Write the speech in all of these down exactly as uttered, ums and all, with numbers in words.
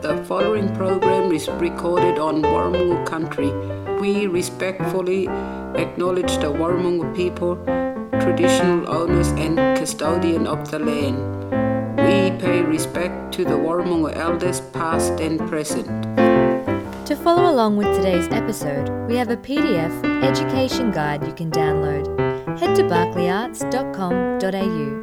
The following program is recorded on Warramunga country. We respectfully acknowledge the Warramunga people, traditional owners and custodian of the land. We pay respect to the Warramunga elders past and present. To follow along with today's episode, we have a P D F education guide you can download. Head to barclay arts dot com dot a u.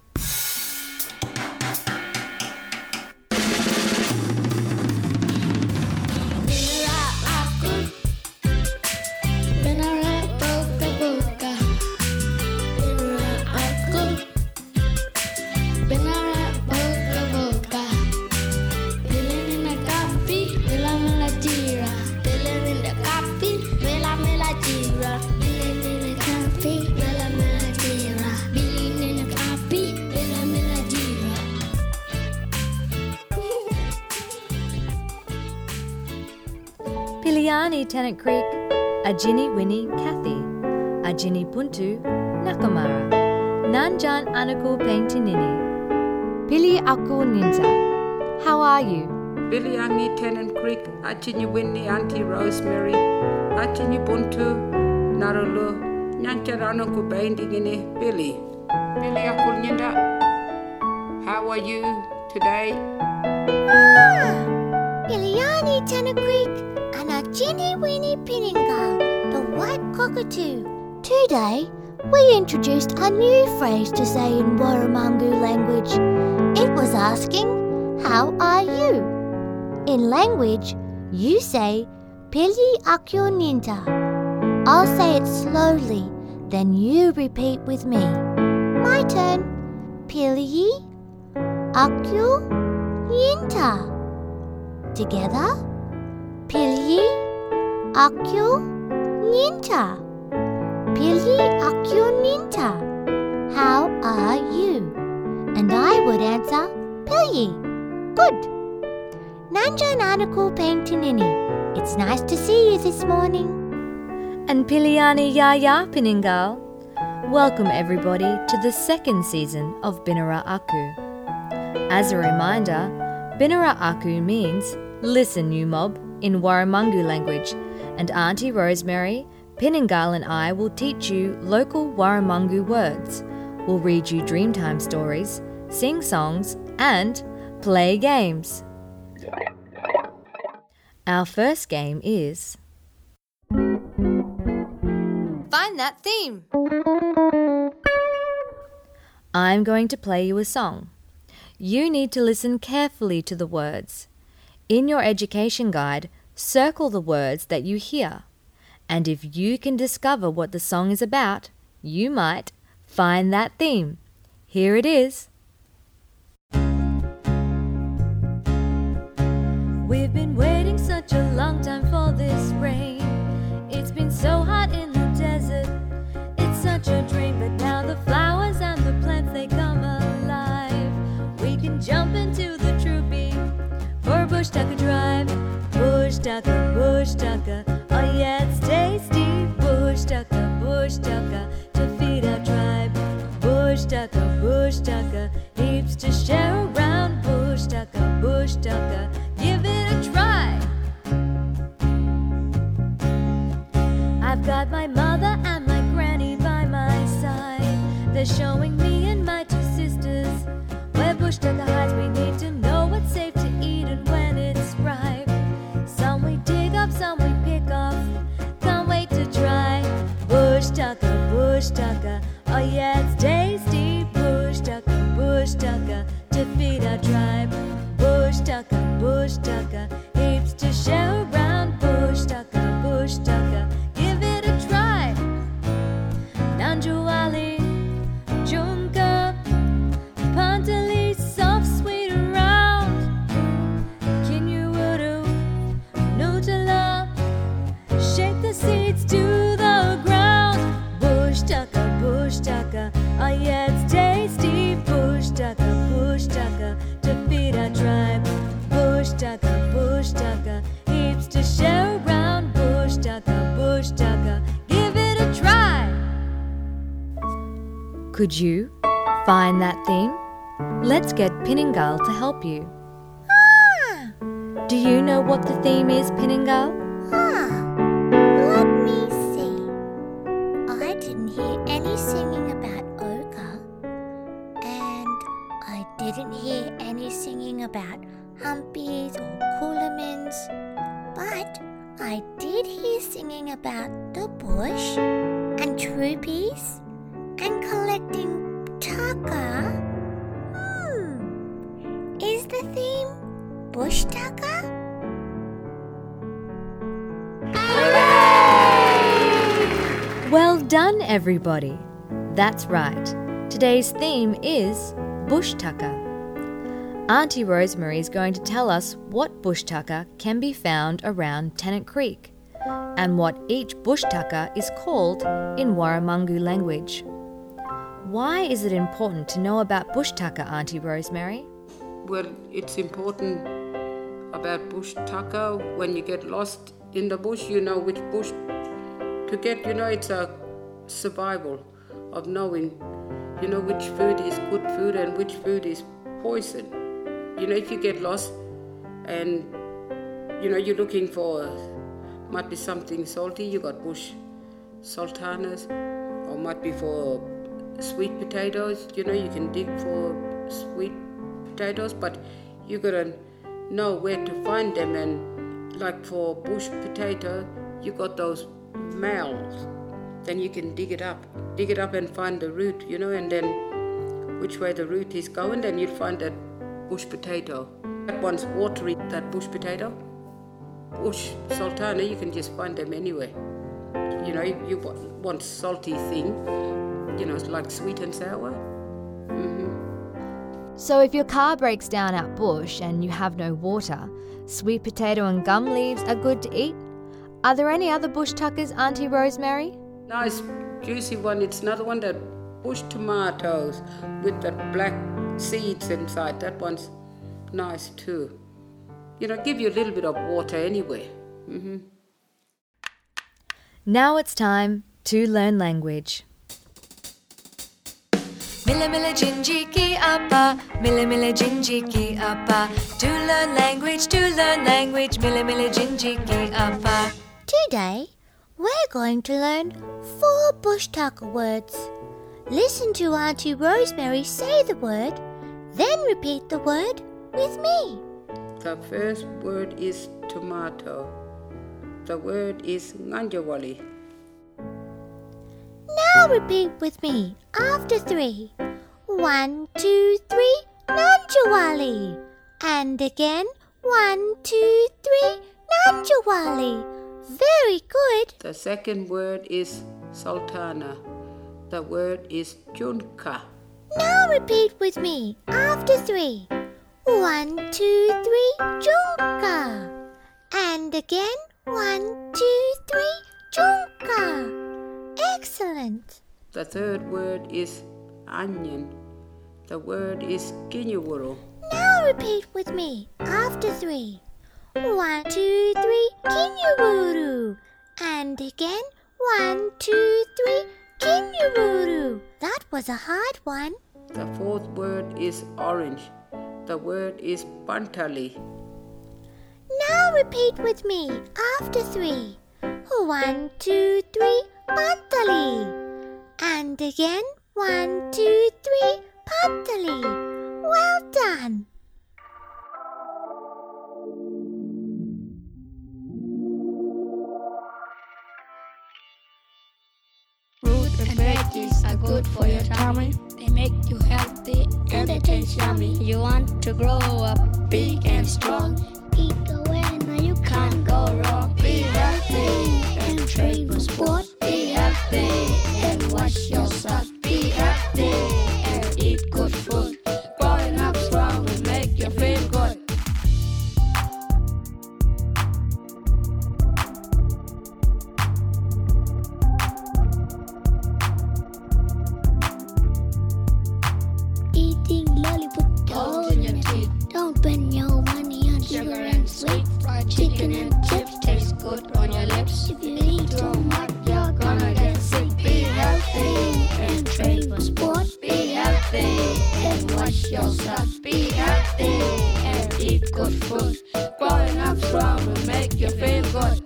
Piliani Tennant Creek, Ajini Winnie Kathy, Ajini Puntu Nakamara, Nanjan Anaku Paintinini, Pili Aku Ninja. How are you? Piliani Tennant Creek, Ajini Winnie Auntie Rosemary, Ajini Puntu Narulu, Nanjan Anaku Paintinini, Billy. Billy Aku Ninja. How are you today? Ah, Piliani Tennant Creek. And a Ginny Winnie Pinningal, the white cockatoo. Today, we introduced a new phrase to say in Warramunga language. It was asking, how are you? In language, you say, Pili akyo ninta. I'll say it slowly, then you repeat with me. My turn. Pili akyo ninta. Together. Pili akyo ninta. Pili akyo ninta. How are you? And I would answer, Pili. Good. Nanjan Anaku Paintinini. It's nice to see you this morning. And Piliani Yaya Piningal. Welcome everybody to the second season of Binara Aku. As a reminder, Binara Aku means listen, you mob, in Warramunga language, and Auntie Rosemary, Pinningal and I will teach you local Warramunga words. We'll read you Dreamtime stories, sing songs, and play games. Our first game is Find That Theme. I'm going to play you a song. You need to listen carefully to the words. In your education guide, circle the words that you hear. And if you can discover what the song is about, you might find that theme. Here it is. We've been waiting such a long time for this rain. It's been so hot in the desert. It's such a dream, but now the flowers and the plants, they come alive. We can jump into the troopy for Bush Tucker Drive. Bush Tucker, Bush Tucker, oh yeah, it's tasty. Bush Tucker, Bush Tucker, to feed our tribe. Bush Tucker, Bush Tucker, heaps to share around. Bush Tucker, Bush Tucker, give it a try. I've got my mother and my granny by my side. They're showing me and my two sisters where Bush Tucker hides. We need to know what's safe to eat and when it's ripe. Some we dig up, some we pick off. Can't wait to try. Bush Tucker, Bush Tucker, oh yeah, it's tasty. Bush Tucker, Bush Tucker, to feed our tribe. Bush Tucker, Bush Tucker, heaps to share around. Bush Tucker, Bush Tucker, give it a try. Nanjuali, Junka, Pantali, soft, sweet, and round. Kinyuuru, Nutella, shake the seeds to the ground. Bush Tucker, Bush Tucker, oh yeah, it's tasty. Bush Tucker, Bush Tucker, to feed our tribe. Bush Tucker, Bush Tucker, heaps to share around. Bush Tucker, Bush Tucker, give it a try. Could you find that theme? Let's get Pinningal to help you. Ah, Do you know what the theme is, Piningal? Ah, let me see. I didn't hear any singing about ochre, and I didn't hear any singing about humpies or coolamins, but I did hear singing about the bush and troupies and collecting tucker. Hmm, is the theme bush tucker? Well done, everybody. That's right. Today's theme is bush tucker. Auntie Rosemary is going to tell us what bush tucker can be found around Tennant Creek and what each bush tucker is called in Warramungu language. Why is it important to know about bush tucker, Auntie Rosemary? Well, it's important about bush tucker. When you get lost in the bush, you know which bush to get. You know, it's a survival of knowing, you know, which food is good food and which food is poison. You know, if you get lost and, you know, you're looking for, might be something salty, you got bush sultanas, or might be for sweet potatoes. You know, you can dig for sweet potatoes, but you gotta know where to find them. And like for bush potato, you got those mouths. Then you can dig it up, dig it up and find the root, you know, and then which way the root is going, then you'll find that bush potato. That one's watery, that bush potato. Bush sultana, you can just find them anywhere. You know, you, you want salty thing, you know, it's like sweet and sour. Mm-hmm. So if your car breaks down out bush and you have no water, sweet potato and gum leaves are good to eat. Are there any other bush tuckers, Auntie Rosemary? Nice juicy one, it's another one, that bush tomatoes with the black seeds inside. That one's nice too. You know, give you a little bit of water anyway. Mm-hmm. Now it's time to learn language. Milla milla ginji ki appa, milla milla ginji ki appa. To learn language, to learn language, milla milla ginji ki appa. Today, we're going to learn four bush tucker words. Listen to Auntie Rosemary say the word, then repeat the word with me. The first word is tomato. The word is nganjawali. Now repeat with me after three. One, two, three, Nanjawali. And again, one, two, three, Nanjawali. Very good. The second word is sultana. The word is junka. Now repeat with me after three. One, two, three, junka. And again, one, two, three, junka. Excellent. The third word is onion. The word is kinyawuru. Now repeat with me after three. One, two, three, kinyawuru. And again, one, two, three, kinyawuru. That was a hard one. The fourth word is orange. The word is pantali. Now repeat with me after three. One, two, three, pantali. And again, one, two, three, pantali. Well done. Fruit and veggies are good for your tummy. They make you healthy and they taste yummy. You want to grow up big and strong. Eat the winner, you Can't go wrong. Be healthy and train for sport. Be healthy and wash yourself. Be healthy and eat good food. Growing up strong will make you feel good. eating lollipop Holes in your teeth. Don't spend your money on Sugar and sweet. Fried chicken and chips taste good on your lips. If you eat Too much, you're gonna get sick. Be healthy and train for sport. Be healthy and wash yourself. Be healthy and eat good food. Growing up strong will make you feel good.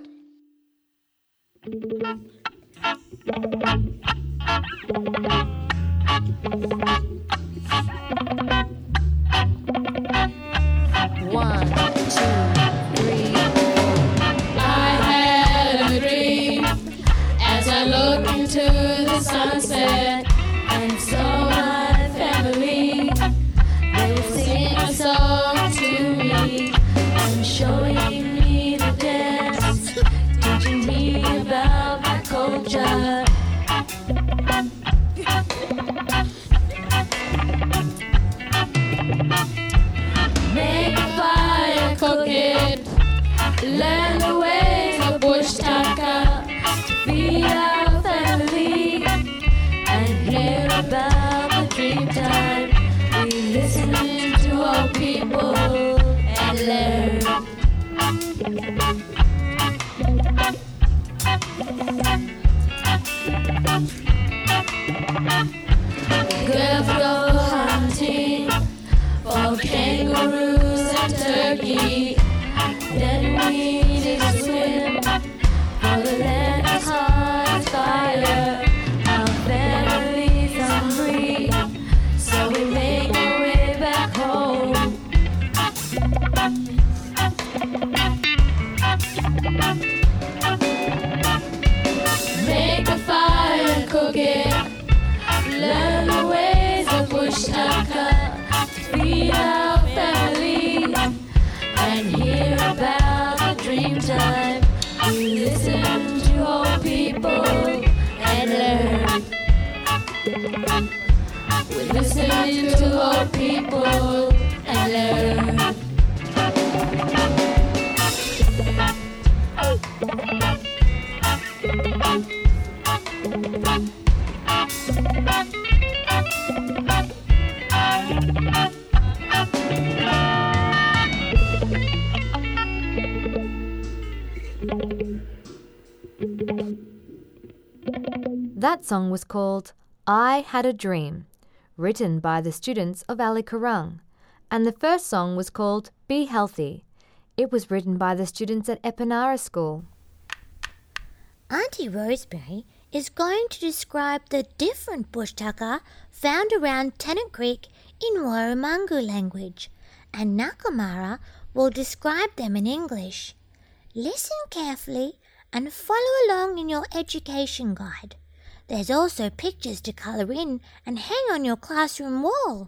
One, two, three. I had a dream as I looked into the sunset and saw my family. They were singing a song to me and showing me the dance, teaching me about my culture. Make a fire, cook it, learn the ways of bush tucker, feed our family, and hear about the dream time. We listen to old people and learn. Girls go hunting for kangaroos and turkey. Then we did a swim for the land is hot as fire. Our families are free, so we make our way back home. Make a fire, cook it, learn the ways of bush tucker, feed our family, and hear about the dream time. We listen to old people and learn. We listen to old people and learn. That song was called I Had a Dream, written by the students of Ali Kurang, and the first song was called Be Healthy. It was written by the students at Epanara School. Auntie Rosemary is going to describe the different bush tucker found around Tennant Creek in Warramungu language, and Nakamara will describe them in English. Listen carefully and follow along in your education guide. There's also pictures to colour in and hang on your classroom wall.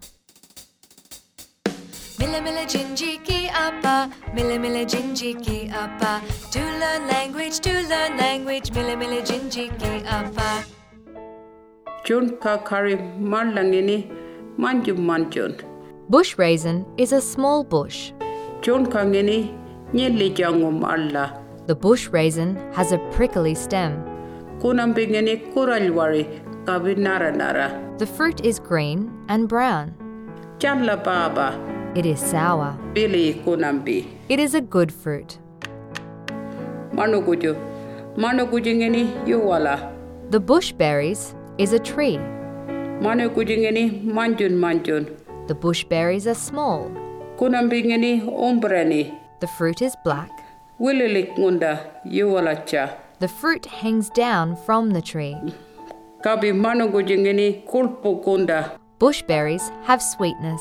Milla milla jinjiki appa, milla milla jinjiki appa. To learn language, to learn language, milla milla jinjiki appa. Jun ka kari malangini manjum manjun. Bush raisin is a small bush. Jun ka ngini nyeli jangum alla. The bush raisin has a prickly stem. Kunambingini kuralwari kabinara nara. The fruit is green and brown. Challa baba. It is sour. Bili kunambi. It is a good fruit. Manukuju. Manukujingini yuwala. The bush berries is a tree. Manukujingini manjun manjun. The bush berries are small. Kunambingini umbrani. The fruit is black. Wililik ngunda yuwalacha. The fruit hangs down from the tree. Kabi manukujingini kulpukunda. Bush berries have sweetness.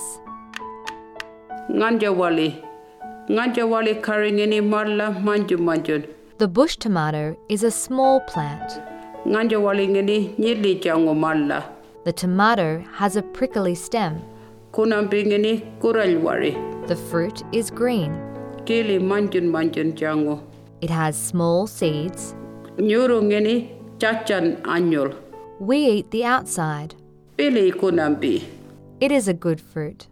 Nganjawali. Nganjawali karingini marla manjun manjun. The bush tomato is a small plant. Nganjawali ngini nyili jangu marla. The tomato has a prickly stem. Kunambingini kuralwari. The fruit is green. Kili manjun manjun jangu. It has small seeds. Nyurungini chachan anyul. We eat the outside. Pili kunambi. It is a good fruit.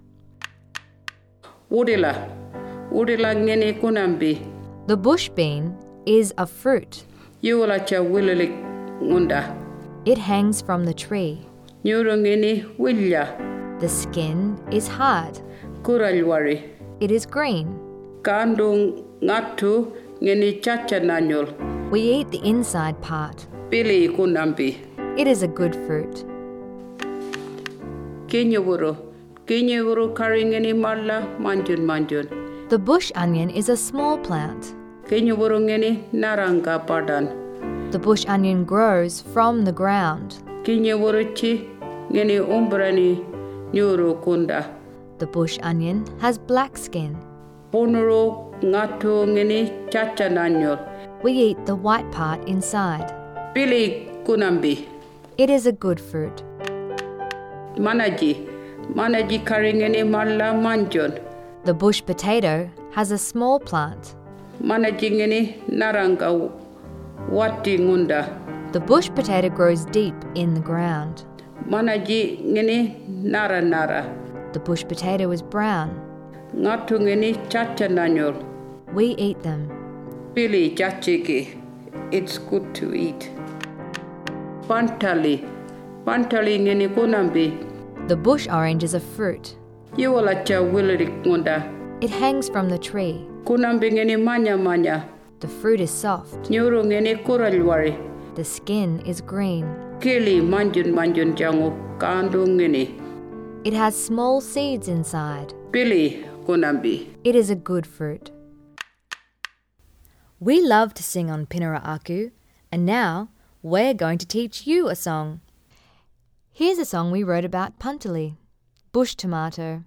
Udila. Udila ngini kunambi. The bush bean is a fruit. Yuwalacha wililik ngunda. It hangs from the tree. Nyurungini wilya. The skin is hard. Kuralwari. It is green. Kandung ngatu ngini chachan anyul. We eat the inside part. Pili kunambi. It is a good fruit. Kinyaburu. Kinyaburu karingini marla manjun manjun. The bush onion is a small plant. Kinyuburungeni naranga padan. The bush onion grows from the ground. Kinyuburuchi ngeni umbrani nyuru kunda. The bush onion has black skin. Punuru ngatu ngeni chachananyol. We eat the white part inside. Pili kunambi. It is a good fruit. Manaji. Manaji karingeni malla manjon. The bush potato has a small plant. Manaji ngeni naranga wati ngunda. The bush potato grows deep in the ground. Manaji ngeni nara nara. The bush potato is brown. Ngatu ngeni chachananyol. We eat them. Pili chachiki. It's good to eat. Pantali. Pantali ngeni kunambi. The bush orange is a fruit. Yuwalacha wilirik ngunda. It hangs from the tree. Kunambi ngeni manya manya. The fruit is soft. Nyuru ngeni kuralwari. The skin is green. Kili manjun manjun jangu kandu ngeni. It has small seeds inside. Pili kunambi. It is a good fruit. We love to sing on Pinara Aku, and now we're going to teach you a song. Here's a song we wrote about Pantali, bush tomato.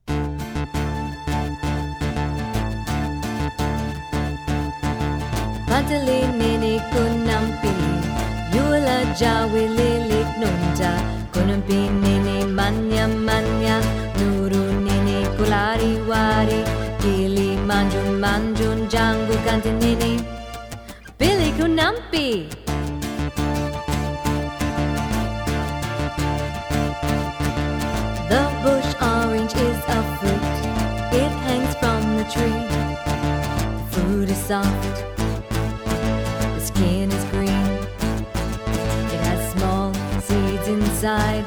Pantali nini kunampi, yula jawi lilik nunja, kunampi nini manya manya, nuru nini kulari wari, kili manjun manjun jangu kanti nini, Billy kunampi. The bush orange is a fruit. It hangs from the tree. The fruit is soft. The skin is green. It has small seeds inside.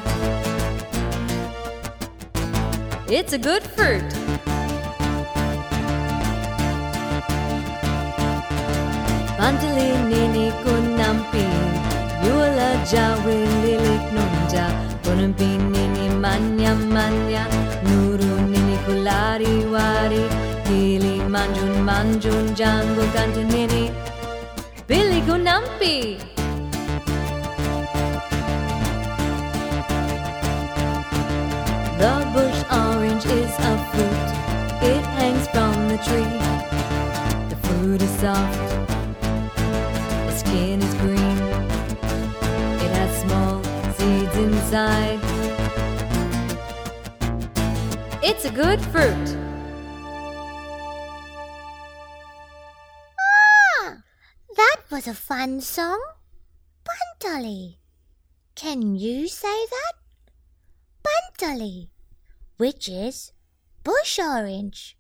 It's a good fruit. Pantali nini kunampi, yula jawi lilik nunja, kunampi nini manya manya, nuru nini kulari wari, kili manjun manjun jangu kanti nini, Billy kunampi. The bush orange is a fruit. It hangs from the tree. The fruit is soft. The skin is green. It has small seeds inside. It's a good fruit. Ah, that was a fun song. Pantali. Can you say that? Pantali, which is bush orange.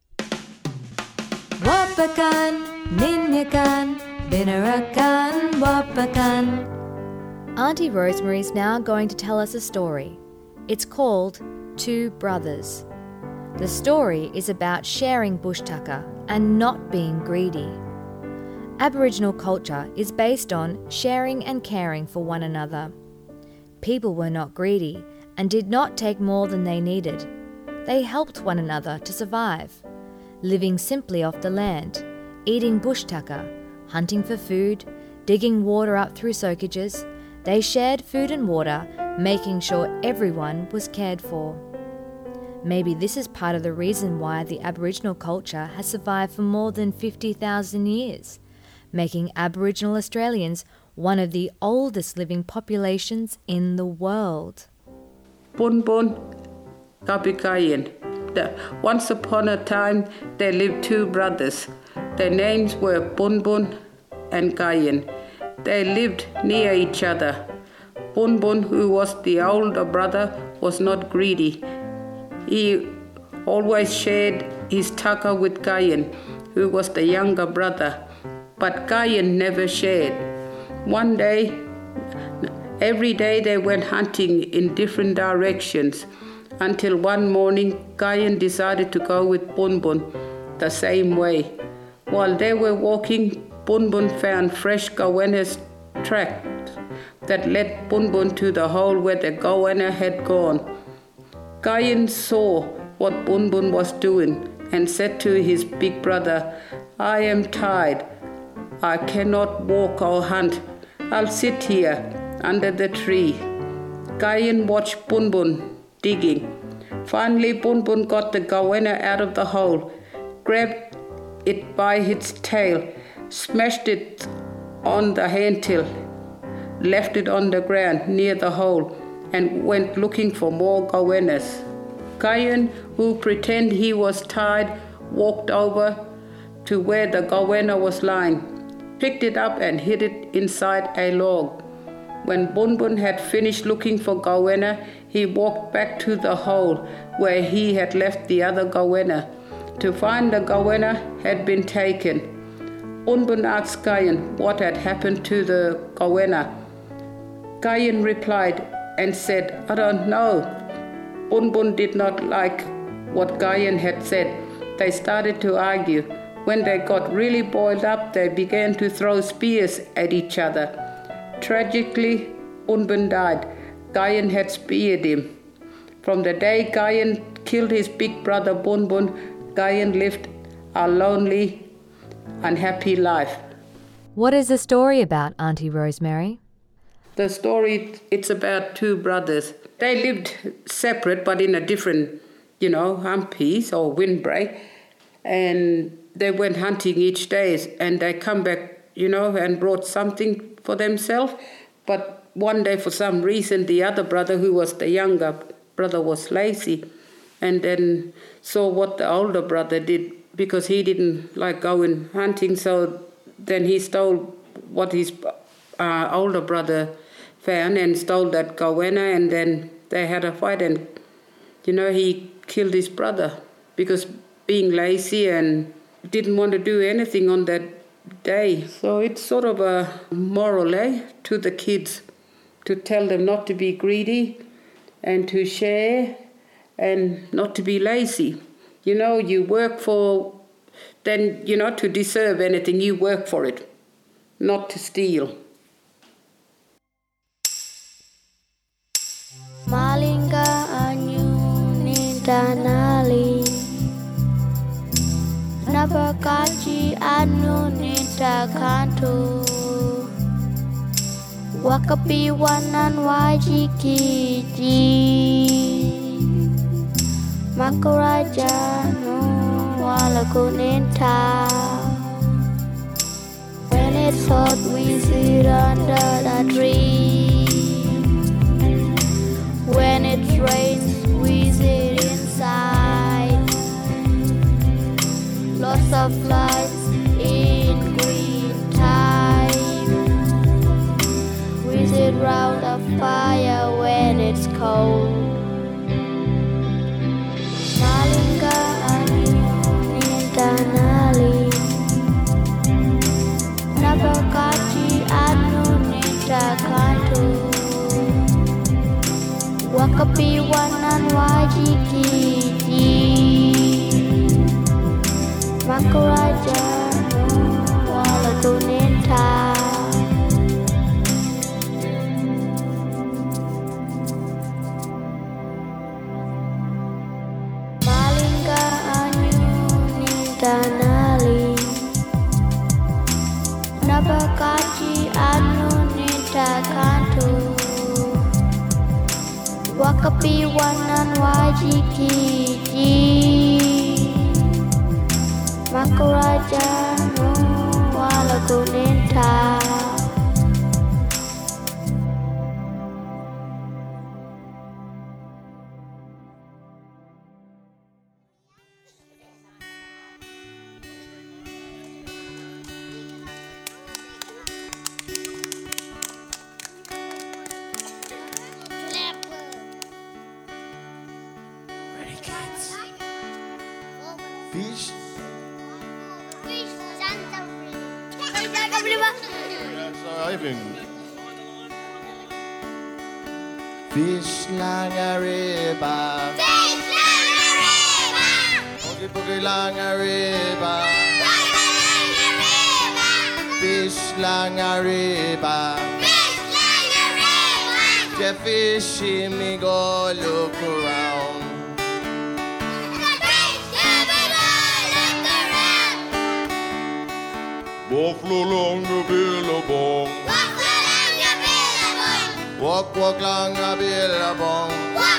Wapakan, ninyakan, binarakan, wapakan. Auntie Rosemary's now going to tell us a story. It's called Two Brothers. The story is about sharing bush tucker and not being greedy. Aboriginal culture is based on sharing and caring for one another. People were not greedy and did not take more than they needed. They helped one another to survive, living simply off the land, eating bush tucker, hunting for food, digging water up through soakages. They shared food and water, making sure everyone was cared for. Maybe this is part of the reason why the Aboriginal culture has survived for more than fifty thousand years, making Aboriginal Australians one of the oldest living populations in the world. Bun Bun Kapikayan. Once upon a time, there lived two brothers. Their names were Bun Bun and Kayan. They lived near each other. Bun Bun, who was the older brother, was not greedy. He always shared his tucker with Kayan, who was the younger brother. But Kayan never shared. One day, every day they went hunting in different directions, until one morning Kayan decided to go with Bun Bun the same way. While they were walking, Bun Bun found fresh goanna's tracks that led Bun Bun to the hole where the goanna had gone. Kayan saw what Bun Bun was doing and said to his big brother, "I am tired. I cannot walk or hunt. I'll sit here under the tree. Kayan watched Bun Bun digging. Finally, Bun Bun got the goanna out of the hole, grabbed it by its tail, smashed it on the handtill, left it on the ground near the hole, and went looking for more goannas. Kayan, who pretended he was tired, walked over to where the goanna was lying, picked it up and hid it inside a log. When Bun Bun had finished looking for goanna, he walked back to the hole where he had left the other goanna to find the goanna had been taken. Bun Bun asked Kayan what had happened to the goanna. Kayan replied and said, I don't know. Bun Bun did not like what Kayan had said. They started to argue. When they got really boiled up, they began to throw spears at each other. Tragically, Bun Bun died. Kayan had speared him. From the day Kayan killed his big brother Bun Bun, Kayan lived a lonely, unhappy life. What is the story about, Auntie Rosemary? The story, it's about two brothers. They lived separate but in a different, you know, humpies or windbreak. And they went hunting each day and they come back, you know, and brought something for themselves. But one day, for some reason, the other brother, who was the younger brother, was lazy. And then saw what the older brother did, because he didn't like going hunting. So then he stole what his uh, older brother found and stole that goanna, and then they had a fight, and you know, he killed his brother because being lazy and didn't want to do anything on that day. So it's sort of a moral, eh, to the kids, to tell them not to be greedy and to share and not to be lazy. You know, you work for, then, you know, to deserve anything, you work for it, not to steal. Malinga anyu nintanali Napakachi anu nitakanto Wakapi wanan wajiki Makaraja no walaku ninta When it's hot we sit under the tree When it rains, we sit inside. Lots of lights in green time. We sit round a fire when it's cold. Malinga anu nintanali. Napakachi anu nitakanto. Wakapi wanan wajiki Makaraja no walaku ninta Malinga anyu nintanali Napakachi anu nitakanto Wakapi wanan wajiki Makaraja no walaku ninta Fish. Fish, Santa That's Ivan. Fish lang a river. Fish lang a river. Boogie boogie lang a river. Fish lang a river. Fish lang a river. The fish in me go look around. Buffalo long a billabong. Walk, walk long a billabong.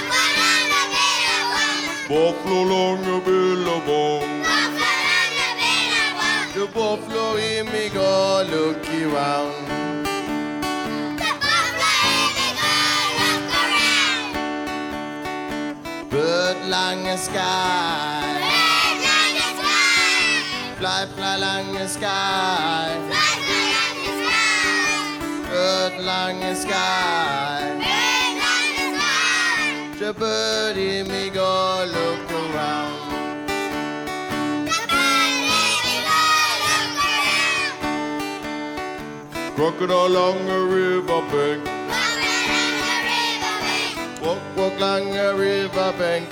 Buffalo long a billabong. The buffalo hear me go look around. Bird along the sky. Fly, fly along the sky. Bird along the sky. The bird hear me go look around. Crocodile along the river bank. Walk, walk along the river bank.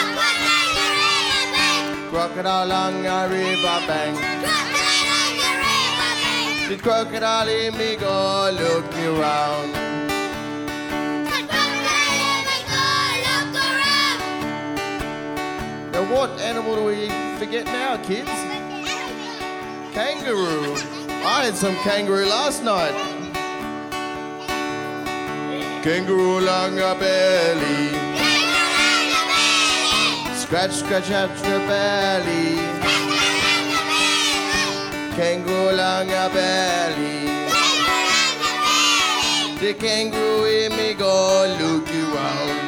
Crocodile along the river bank. The crocodile hear me go look around. Now what animal do we forget now, kids? Kangaroo. I had some kangaroo last night. Kangaroo along the belly. Scratch, scratch at the belly. Kangaroo along the belly. The kangaroo hear me go look around.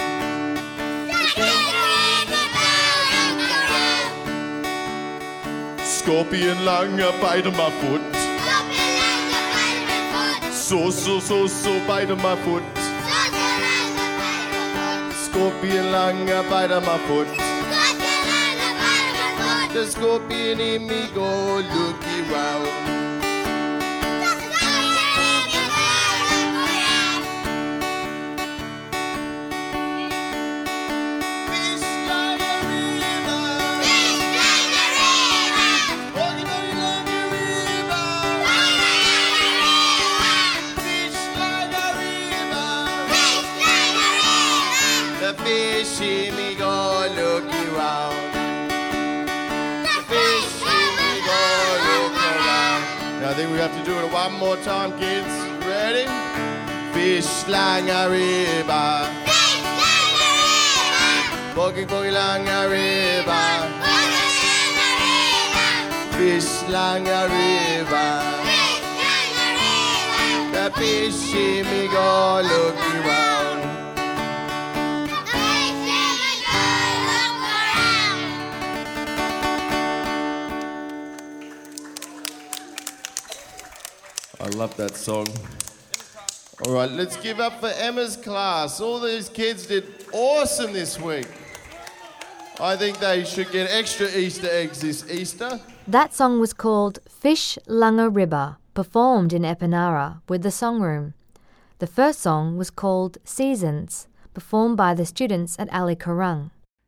Scorpion lang a bite of my foot. So, so, so, so bite of my foot. Scorpion lang a bite of my foot. The scorpion in me go look around. See me go looking round. The fish see me go looking round. Now I think we have to do it one more time, kids. Ready? Fish lang a river. Fish lang a river. Boogie boogie lang a river. Fish lang a river. Fish lang a river. The fish see me go looking round. I love that song. All right, let's give up for Emma's class. All these kids did awesome this week. I think they should get extra Easter eggs this Easter. That song was called Fish Lunga River, performed in Epinara with the Songroom. The first song was called Seasons, performed by the students at Ali Karung.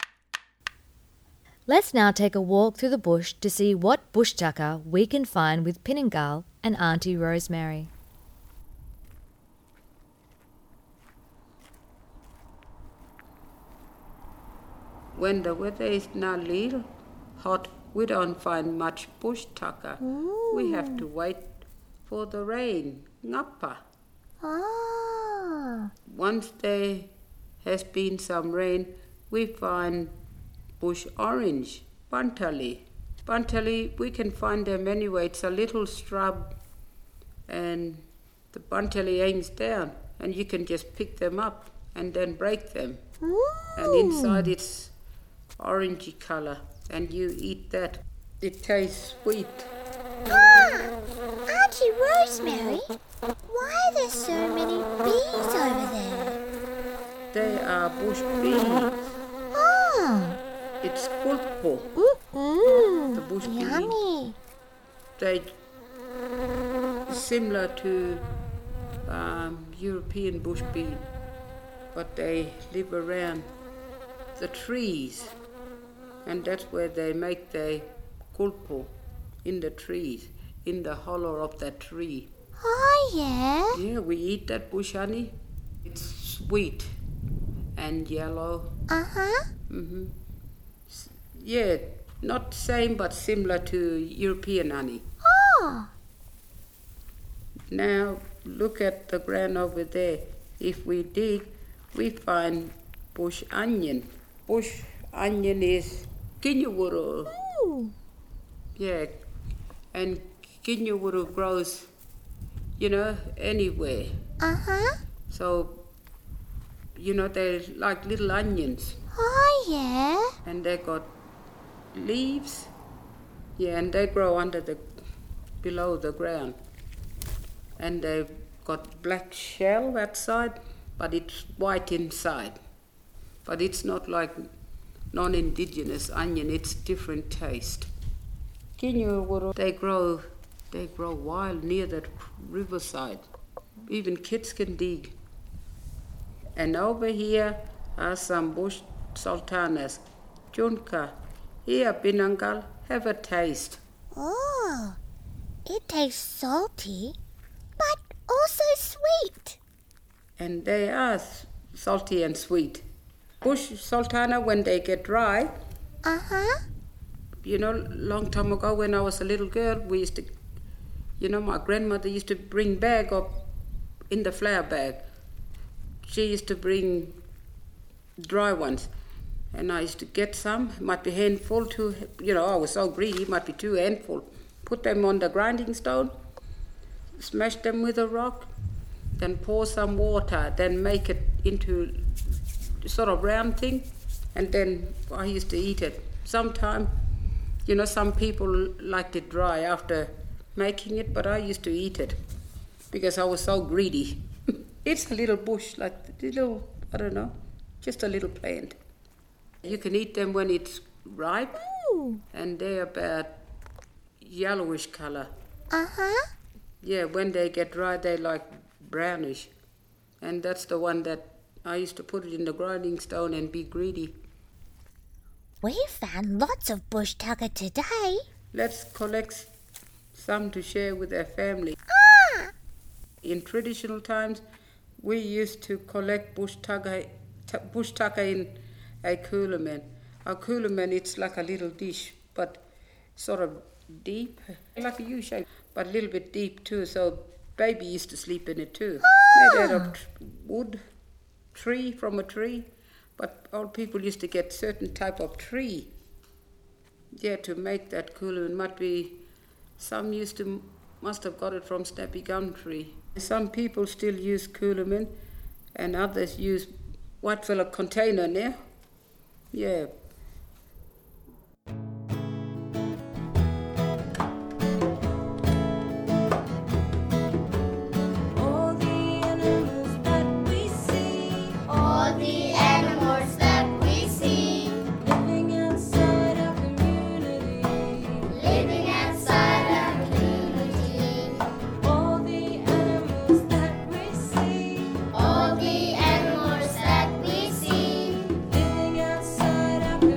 Let's now take a walk through the bush to see what bush tucker we can find with Piningal and Auntie Rosemary. When the weather is not little hot, we don't find much bush tucker. Ooh. We have to wait for the rain, ngappa. Ah. Once there has been some rain, we find bush orange, bantali. Bantali, we can find them anyway. It's a little shrub and the bantali hangs down and you can just pick them up and then break them. Ooh. And inside it's orangey color and you eat that. It tastes sweet. Ah, Auntie Rosemary, why are there so many bees over there? They are bush bees. Oh. It's kulpo. Mm-mm. The bush bee. Yummy. They similar to um, European bush bee, but they live around the trees, and that's where they make their kulpo, in the trees, in the hollow of that tree. Oh, yeah? Yeah, we eat that bush honey. It's sweet and yellow. Uh-huh. Mm-hmm. Yeah, not same but similar to European honey. Oh, Now look at the ground over there. If we dig, we find bush onion. Bush onion is kinyawuru. Ooh. Yeah, and kinyawuru grows, you know, anywhere. Uh-huh. So, you know, they're like little onions, Oh, yeah. and they got leaves. Yeah, and they grow under the, below the ground. And they've got black shell outside, but it's white inside. But it's not like non-indigenous onion, it's different taste. Kinyawuru, they grow, they grow wild near that riverside. Even kids can dig. And over here are some bush sultanas. Junka, here Binangal, have a taste. Oh, it tastes salty, but also sweet. And they are s- salty and sweet. Bush sultana, when they get dry, Uh-huh. you know, long time ago when I was a little girl, we used to, you know, my grandmother used to bring bag of, in the flour bag. She used to bring dry ones. And I used to get some, might be handful too, you know, I was so greedy, might be two handful. Put them on the grinding stone, smash them with a rock, then pour some water, then make it into sort of round thing, and then I used to eat it. Sometime, you know, some people liked it dry after making it, but I used to eat it because I was so greedy. It's a little bush, like a little, I don't know, just a little plant. You can eat them when it's ripe, Ooh. and they're about yellowish color. Uh-huh. Yeah, when they get dry, they're like brownish. And that's the one that I used to put it in the grinding stone and be greedy. We found lots of bush tucker today. Let's collect some to share with our family. Ah! In traditional times, we used to collect bush tucker, t- bush tucker in a coolerman. A coolerman, it's like a little dish, but sort of deep, like a U-shape, but a little bit deep too. So baby used to sleep in it too. Made out of t- wood, tree from a tree, but old people used to get certain type of tree. Yeah, to make that coolerman. Might be some used to must have got it from snappy gum tree. Some people still use coolerman, and others use what fella container now. Yeah. All the animals that we see, All the animals that we see, living outside our community. living outside our community. All the animals that we see, All the animals that we see, living outside our community.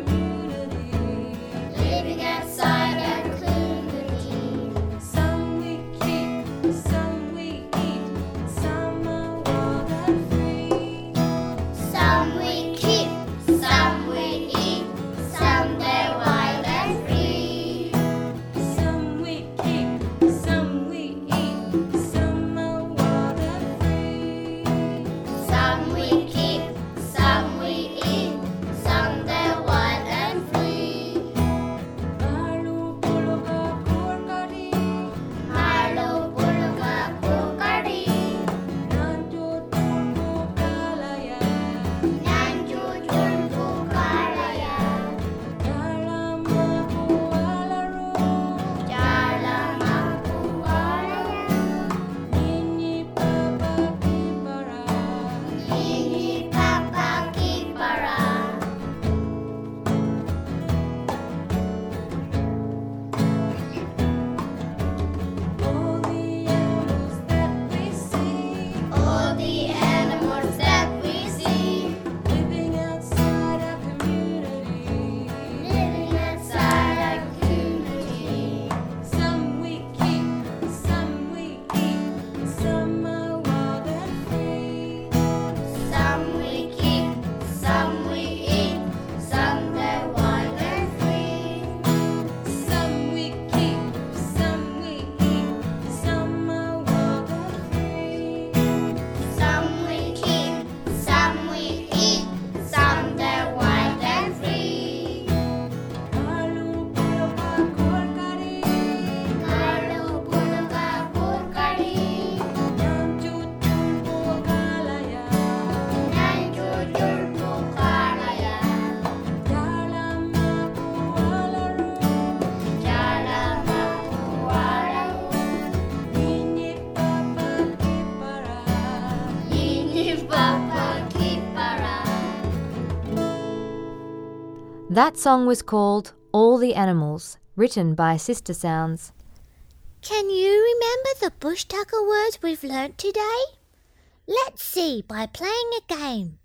That song was called All the Animals, written by Sister Sounds. Can you remember the bush tucker words we've learnt today? Let's see by playing a game.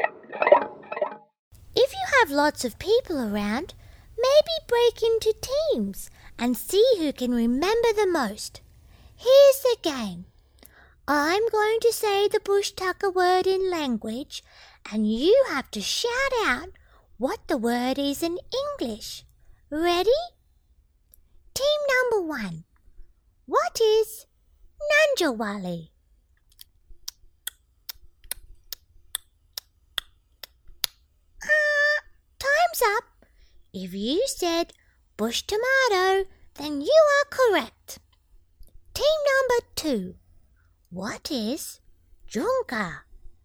If you have lots of people around, maybe break into teams and see who can remember the most. Here's the game. I'm going to say the bush tucker word in language, and you have to shout out what the word is in English. Ready? Team number one. What is Nanjawali? Ah, time's up. If you said bush tomato, then you are correct. Team number two. What is Junka?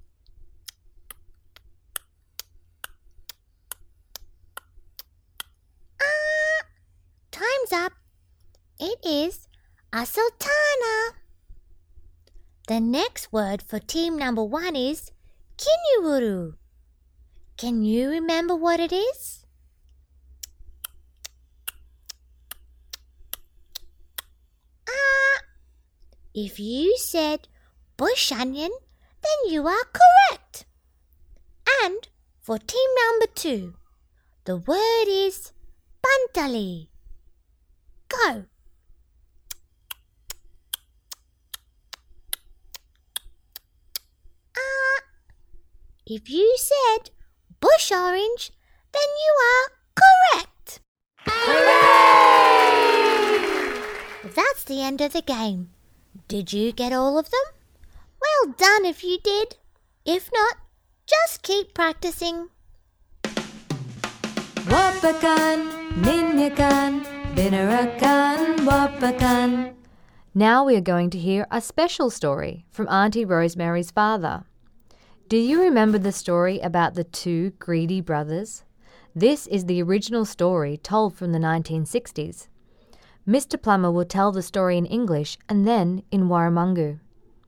Ah, time's up. It is a sultana. The next word for team number one is Kinyuwuru. Can you remember what it is? Ah, if you said bush onion, then you are correct. And for team number two, the word is Bantali. Go. Ah, if you said bush orange, then you are correct. That's the end of the game. Did you get all of them? Well done if you did. If not, just keep practicing. Wapakan, Ninyakan, Binarakan, Wapakan. Now we are going to hear a special story from Auntie Rosemary's father. Do you remember the story about the two greedy brothers? This is the original story told from the nineteen sixties. Mister Plummer will tell the story in English and then in Warramungu.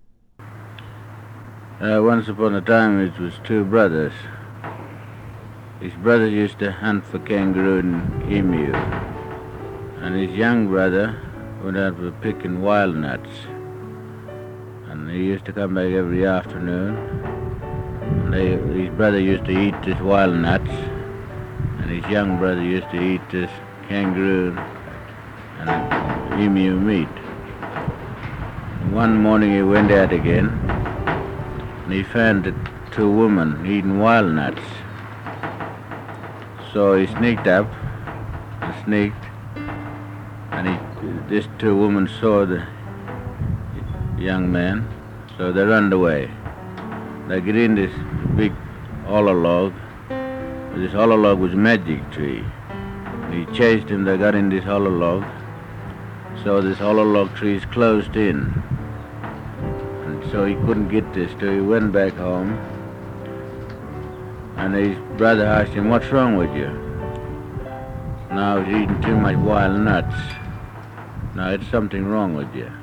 Uh, once upon a time it was two brothers. His brother used to hunt for kangaroo and emu, and his young brother went out for picking wild nuts. And he used to come back every afternoon. And they, his brother used to eat his wild nuts, and his young brother used to eat this kangaroo and emu meat. And one morning he went out again, and he found the two women eating wild nuts. So he sneaked up, and sneaked, and he, these two women saw the young man, so they ran away. They get in this big hollow log. This hollow log was a magic tree. And he chased him, they got in this hollow log. So this hollow log tree is closed in. And so he couldn't get this, so he went back home. And his brother asked him, "What's wrong with you?" "No, I was eating too much wild nuts." "No, it's something wrong with you."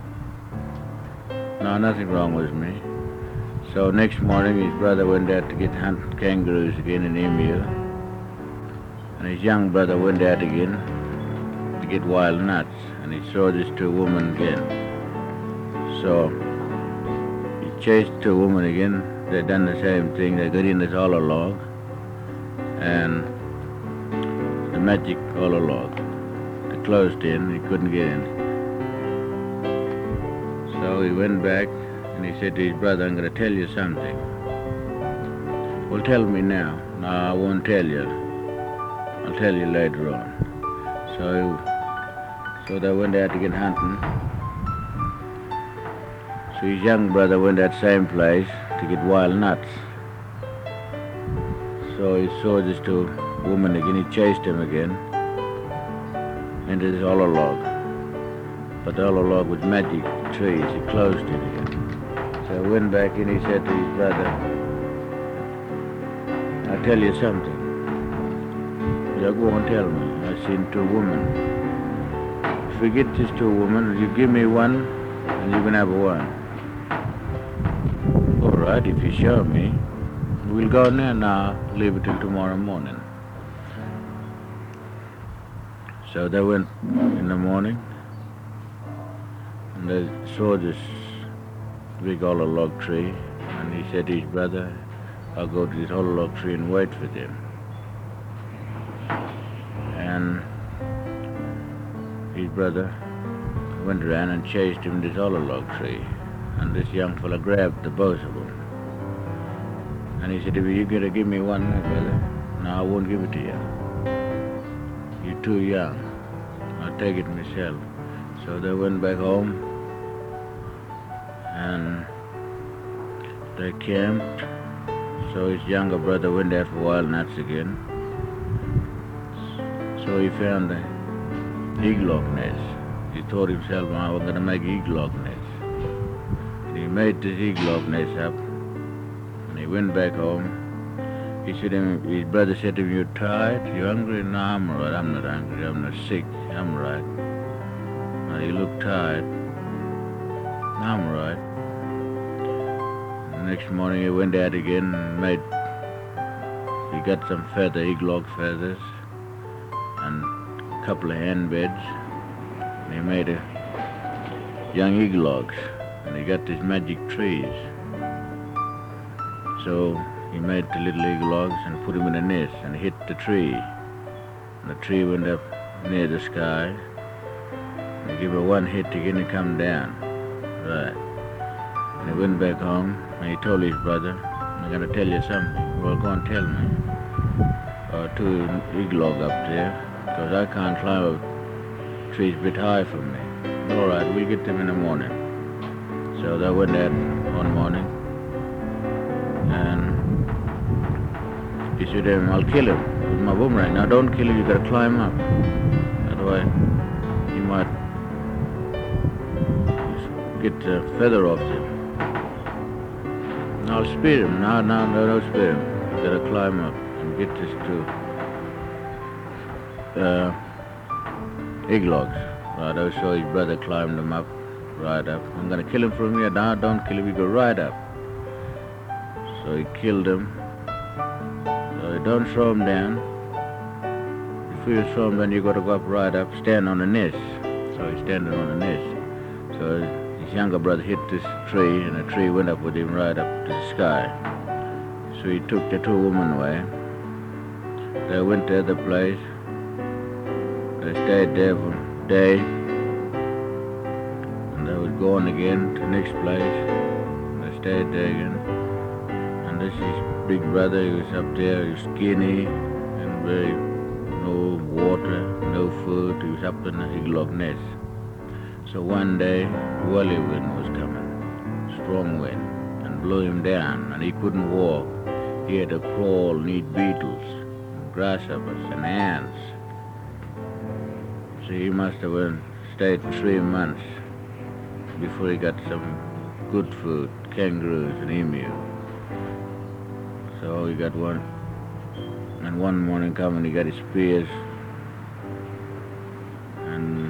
"No, nothing wrong with me." So next morning his brother went out to get hunt kangaroos again in emu. And his young brother went out again to get wild nuts. And he saw these two women again. So he chased two women again. They done the same thing. They got in this hollow log, and the magic hollow log. They closed in. He couldn't get in. So he went back and he said to his brother, "I'm going to tell you something." "Well, tell me now." "No, I won't tell you. I'll tell you later on." So, so they went out to get hunting. So his young brother went that same place to get wild nuts. So he saw these two women again. He chased them again into this hollow log. But the hollow log was magic trees. He closed it again. So he went back and he said to his brother, "I'll tell you something." He said, "Go and tell me. I've seen two women. If we get these two women, you give me one and you can have one." "All right, if you show me." "We'll go there now, leave it till tomorrow morning." So they went in the morning and they saw this big hollow log tree, and he said to his brother, I'll go to this hollow log tree and wait for them. And his brother went around and chased him to this hollow log tree, and this young fella grabbed the both of them. And he said, if you're going to give me one more, brother, no, I won't give it to you. You're too young. I'll take it myself. So they went back home, and they camped. So his younger brother went out for wild nuts again. So he found the eagle nest. He thought himself, well, I'm going to make eagle nest. And he made this eagle nest up, and he went back home. He said, to him, his brother said to him, you're tired? You hungry? No, I'm all right. I'm not hungry. I'm not sick. I'm all right. Now, you look tired. No, I'm all right. The next morning he went out again and made, he got some feather, eagle feathers, and a couple of hand beds. And he made a young eagle, and he got these magic trees. So he made the little eagle logs and put them in a nest and hit the tree. And the tree went up near the sky. And he gave it one hit again and come down. Right. And he went back home and he told his brother, I'm going to tell you something. Well, go and tell me. Uh, two eagle log up there, because I can't climb up trees a bit high from me. All right, we'll get them in the morning. So they went out one morning, and he said to him, I'll kill him with my boomerang. Now don't kill him, you gotta climb up. Otherwise, he might get the feather off him. I'll spear him. No, no, no, don't spear him. You gotta climb up and get this to uh, eagle logs. Right, I saw his brother climbed them up, right up. I'm gonna kill him from here. No, don't kill him, you go right up. So he killed him. So you don't throw him down. Before you throw him down, you gotta go up right up, stand on the nest. So he's standing on the nest. So his younger brother hit this tree, and the tree went up with him right up to the sky. So he took the two women away. They went to the other place. They stayed there for a day. And they was going again to the next place. They stayed there again. And this is big brother, he was up there, he was skinny and very, no water, no food. He was up in the eagle log nest. So one day, whirly wind was coming, strong wind, and blew him down, and he couldn't walk. He had to crawl and eat beetles, and grasshoppers, and ants. So he must have went, stayed three months before he got some good food, kangaroos and emu. So he got one, and one morning coming, he got his spears, and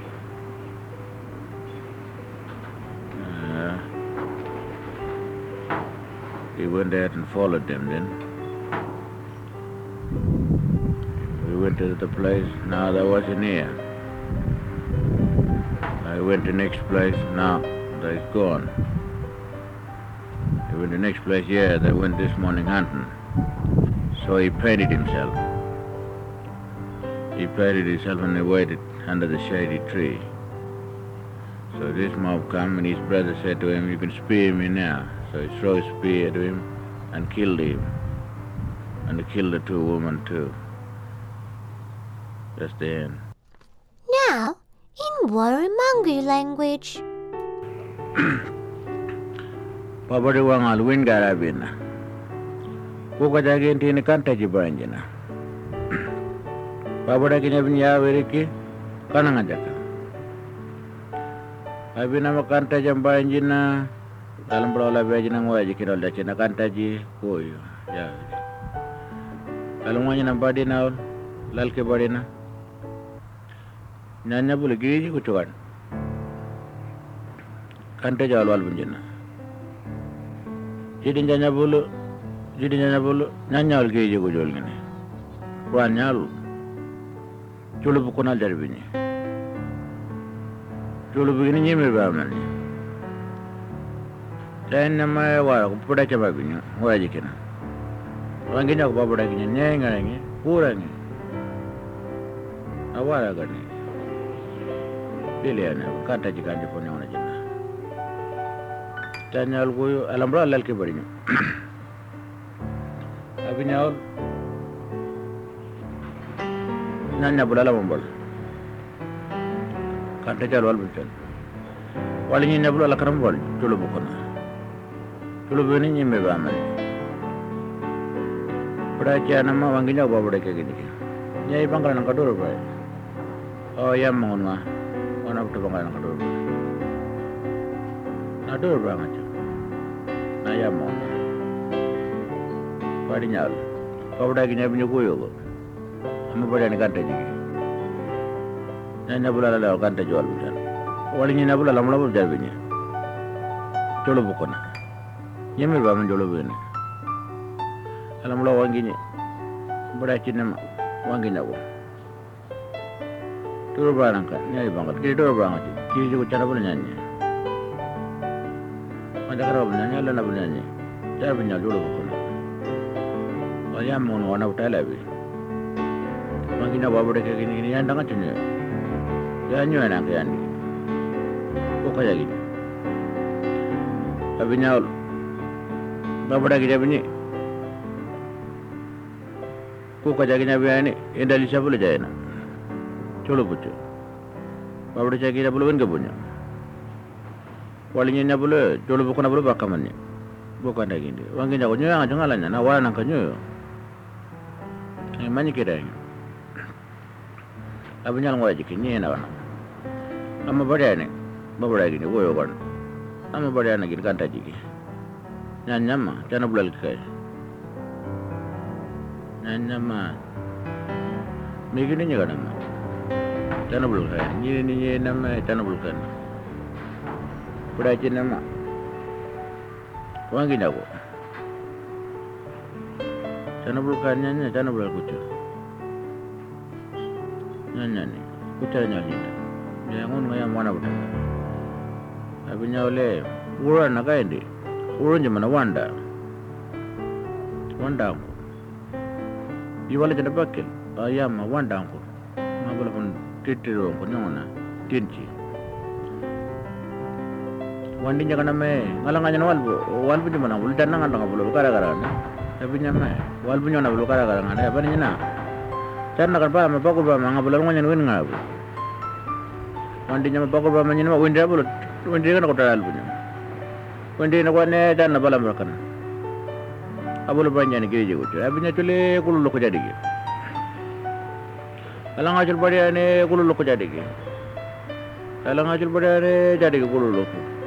uh, he went out and followed them then. We went to the place, now there wasn't here. I went to the next place, now they're gone. He went to the next place, yeah, they went this morning hunting. So he painted himself. He painted himself and they waited under the shady tree. So this mob come and his brother said to him, you can spear me now. So he threw a spear to him and killed him. And he killed the two women too. That's the end. Now, in Warramungu language. Pabadi wangal win garabina. Kuka jagin tini kanta jibanjina. Pabada kinya binya veriki kananga jaka. Abina makanta jambanjina dalam berola bejina ngwaji kinol dacina kanta ji koyo ya. Kalau ngwanya nambadi naul lal ke badina. Nyanya bulu giri kucukan. Kanta jawal bunjina. Jadi nyanya bulu, jadi nyanya bulu, nyanya lagi je gujol gini. Kuan nyalu. Chulu bukuna darbini. Chulu begini nyemir bamani. Saya nama wara kupada coba bini, wara jikina. Orang kini aku bawa kini nyengar ini, kurang ini. Awara kani. Pilihan, kata jika anda punya orang jina. Tanya aku, alhamdulillah lal kebarinya. Abi nyal, nanya bola lah membol. Kata jalwal betul. Wali ni bola lah kerana bol, culu bukan. Culu begini ni memang. Peraja nama wanginya bawa bola kayak gini. Nyai pangkalan kadur apa? Oh ya mohon mah, mana betul pangkalan kadur. Kadur banget. Nah ya mohon. Padi nyal. Kau dah gini punya kuyu ko. Kamu pada ni kanta jadi. Nanya bola lalu kanta jual betul. Wali ni bola lamu lamu jual begini. Jolo bukan. Nyemir baman jolo begini. Alam lalu wangi ni. Pada cina wangi ni aku. Turun barang kan, nyai banget. Kiri turun banget. Kiri juga cara boleh nyanyi. Macam kerana boleh nyanyi, lalu nak boleh nyanyi. Cara boleh nyanyi jolo bukan. Yang mau nak utai lagi. Mungkin apa boleh kayak gini gini yang tengah cuma. Jangan nyuai nak kayak ni. Bukan lagi. Tapi nyal. Apa dah kita punya? Bukan lagi nabi ni. Indah lisah boleh jaya nak. Colo pucu. Apa dah cakap kita boleh kan punya. Walinya boleh. Colo bukan boleh bakamannya. Bukan lagi ni. Mungkin aku nyuai aja ngalanya. Nak wala nak nyuai. Mana kira ni? Apa yang orang cakap ni nak? Amma berdaya ni, berdaya gini, woyo kan? Amma berdaya ni kita kanta cakap. Nanya mah, jangan bulat kaya. Nanya mah, mungkin ni kan nama. Jangan bulat kaya. Ni ni ni nama jangan bulat kaya. Berdaya cina nama. Orang gini aku. Jangan bukan nyanyi, jangan bukan kucu. Nyanyi ni, kucu nyanyi ni. Jangan ngaya mana betul. Tapi nyawle, urang nak kaya ni, urang je mana wanda, wanda aku. Iwala jadi bakil, ayam wanda aku. Mabula pun titiru aku nyona, tinci. Wandi jangan nama, ngalang aja walbu, walbu je mana, uldan nang antang aku lu kara-kara ni. Tapi nyamai, walaupun nyana belum kara kara ada apa ni nyana. Karena kan pak, apa aku pak, mangap belum nyanyi win ngap. Mandi nyama pak aku pak nyanyi nama win dia belum, win dia kan aku teral punya. Win dia nak wane karena balam berkan. Abu lu banyak ni kiri je kucu. Abinya cule kulu lu kerja digi. Alang acul pada ni kulu lu kerja digi. Alang acul pada ni jadi kulu lu.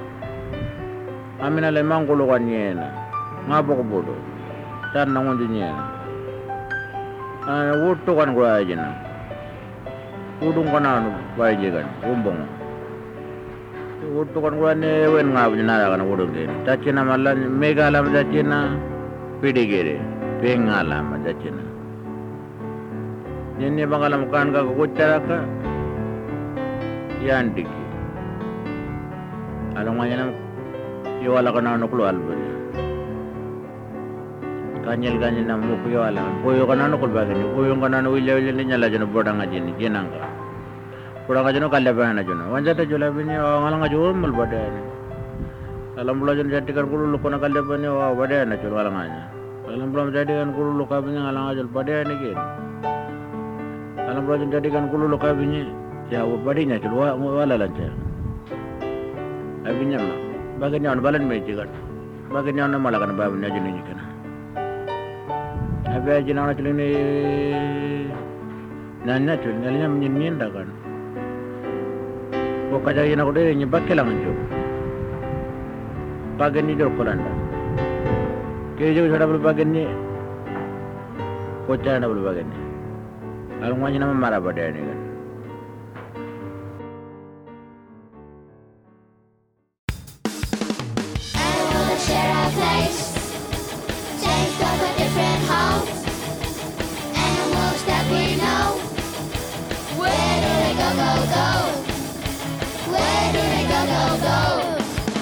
Amina lemang kulu kan nyena. Ngapa aku bodoh? Tan nangon dunia. Ah, wutu kan gua aja na. Udung kan anu bayi kan, umbong. Wutu kan gua ni wen ngap jena kan udung ni. Cacina malan mega lam cacina, pidi gere, pengalam cacina. Jadi bangalam kan kau kucara ka, yan diki. Alam aja na, iwala kan anu keluar beri. Kanyel kanyel na mo kuyo ala kuyo kana no kulba kani kuyo kana no wile wile ni nyala jeno boda ngaji ni jenanga boda ngaji no kalle bana jono wanja ta jola bini o ngala ngaji mul boda ni alam bulan jon jati kan kulu lokona kalle bani o boda na jola nganya alam bulan jati kan kulu loka bini ngala ngaji boda ni kin alam bulan jon jati kan kulu loka bini ya o badinya jola wala lanca abinya ma baganya on balan me jigat baganya on mala kan babnya jeni kana Abi aja nak cakap ni, nanya tu, nanya menyenyin dah kan. Bukan jadi nak udah nyebak kelang tu. Bagian ni jauh koran dah. Kerja sudah belum bagian ni, kocak dah belum bagian ni. Kalau macam nama marah pada ni kan. We go.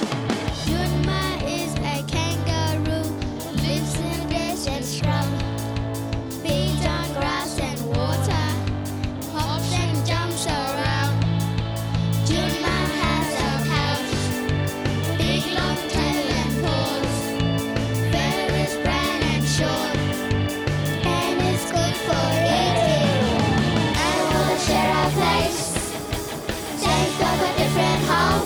Junma is a kangaroo, lives in bush and scrub, feeds on grass and water, hops and jumps around. Junma has a pouch, big long tail and paws, fur is brown and short, and it's good for eating. Animals share our place, take up a different home.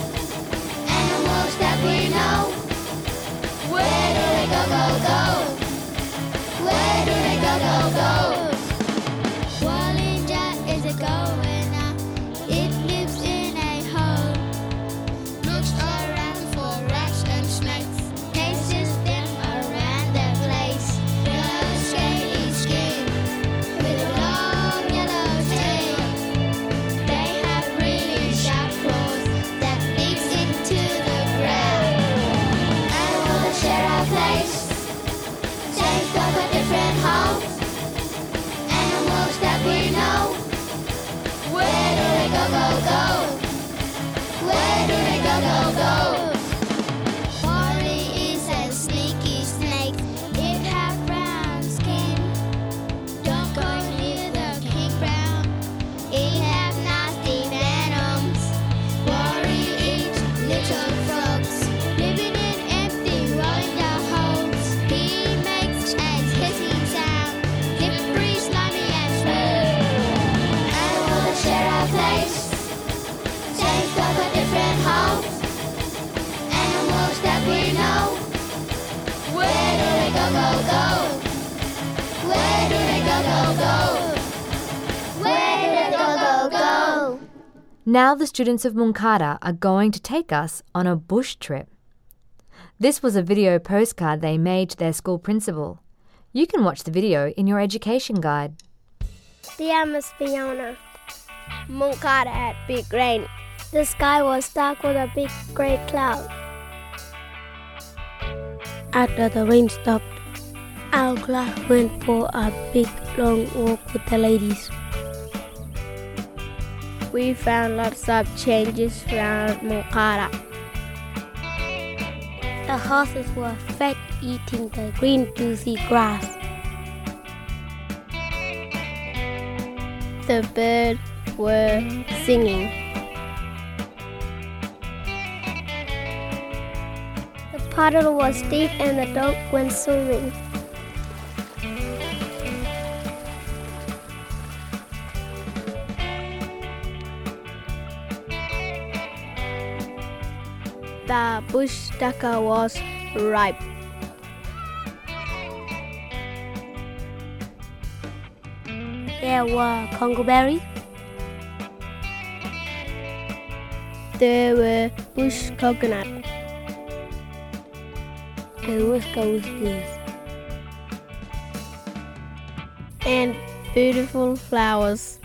Animals that we know, where do they go, go, go? Where do they go, go, go? Wallinja is a goanna, it lives in a hole, looks around for rats and snakes, chases them around the place. Yellow scaly skin with a long yellow tail, they have really sharp claws that digs into the ground. Animals that share our place, take up a different home. Animals that we know, where do they go, go, go? Where do they go, go, go? Wally is a sneaky snake, it has brown skin. Don't go near the king brown, it has nasty venoms. Wally eats little frogs, living in empty rolling down holes. He makes a hissing sound, slippery, slimy and smooth. Animals that share our place, take up a different home. Animals that we know, where do they go, go, go? Where do they go, go, go? Where do they go, go, go? Now the students of Munkara are going to take us on a bush trip. This was a video postcard they made to their school principal. You can watch the video in your education guide. Dear Miss Fiona, Munkara had big rain. The sky was dark with a big grey cloud. After the rain stopped, our class went for a big long walk with the ladies. We found lots of changes around Munkara. The horses were fed eating the green juicy grass. The birds were singing. The puddle was deep and the dog went swimming. The bush tucker was ripe. There were Congo berries. There were bush coconut and whisker whiskers and beautiful flowers.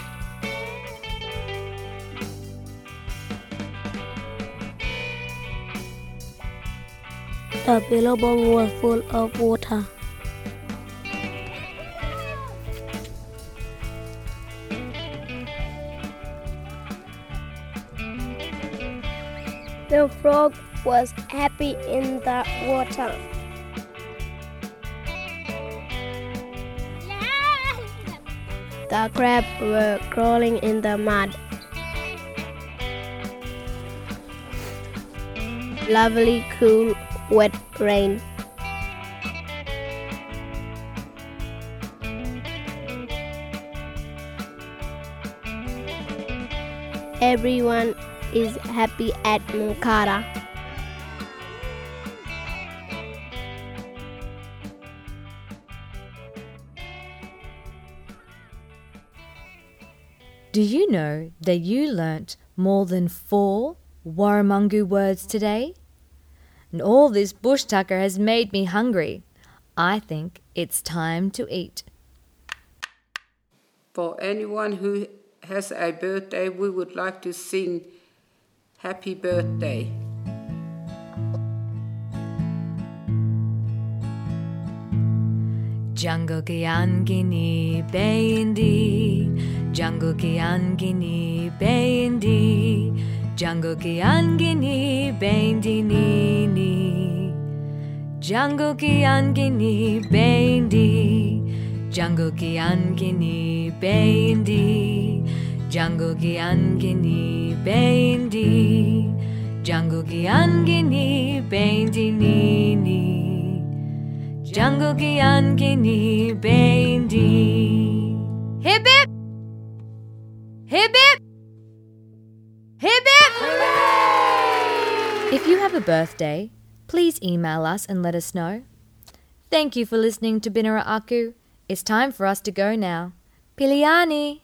The billabong was full of water. The frog was happy in the water. The crabs were crawling in the mud. Lovely, cool, wet rain. Everyone is happy at Munkara. Do you know that you learnt more than four Warramungu words today? And all this bush tucker has made me hungry. I think it's time to eat. For anyone who has a birthday, we would like to sing Happy Birthday. Jungle ki angini beindi, jungle ki angini beindi, Jungle ki angini bendi nini. Jungle ki angini bendi. Jungle ki angini bendi. Jungle ki angini bendi. Jungle ki angini bendi nini. Jungle ki angini bendi. Hip hip! Hip hip! Hip hip! If you have a birthday, please email us and let us know. Thank you for listening to Binara Aku. It's time for us to go now. Piliani!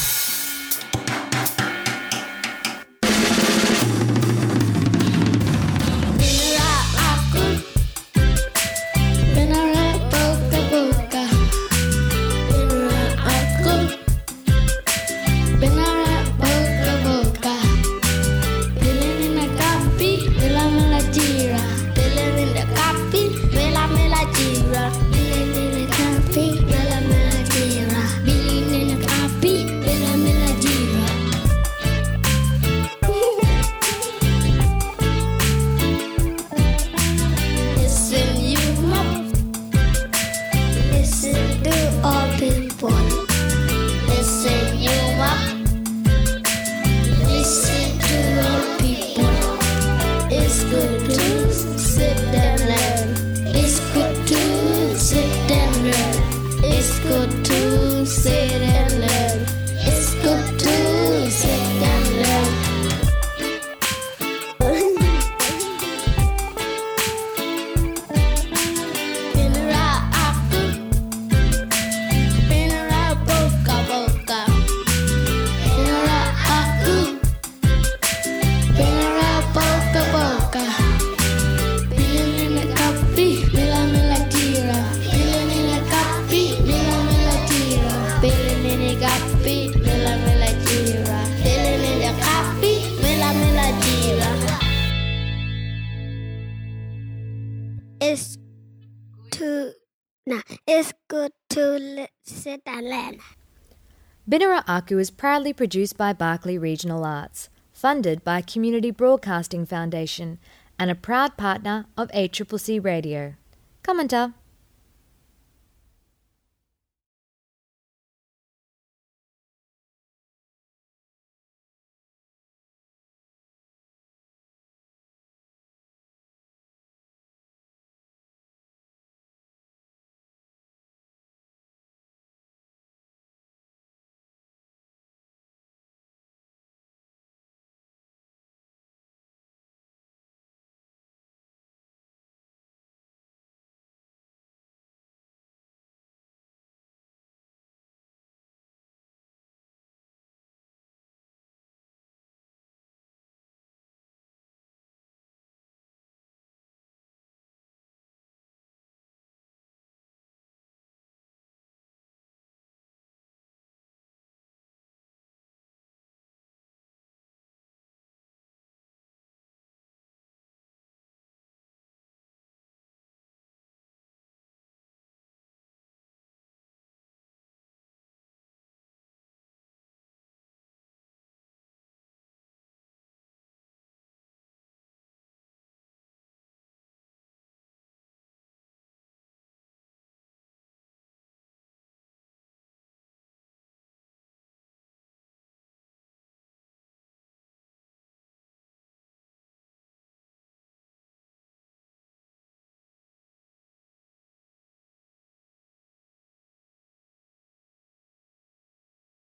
It's to no, it's good to sit and learn. Binara Aku is proudly produced by Barkly Regional Arts, funded by Community Broadcasting Foundation, and a proud partner of A C C C Radio. Commenta.